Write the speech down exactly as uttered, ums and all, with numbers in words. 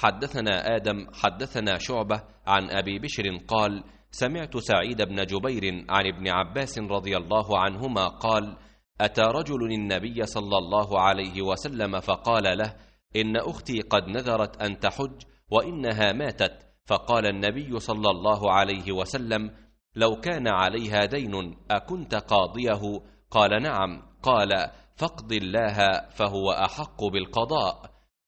حدثنا آدم حدثنا شعبة عن أبي بشر قال: سمعت سعيد بن جبير عن ابن عباس رضي الله عنهما قال: أتى رجل النبي صلى الله عليه وسلم فقال له: إن أختي قد نذرت أن تحج وإنها ماتت، فقال النبي صلى الله عليه وسلم: لو كان عليها دين أكنت قاضيه؟ قال: نعم. قال: فاقض الله فهو أحق بالقضاء.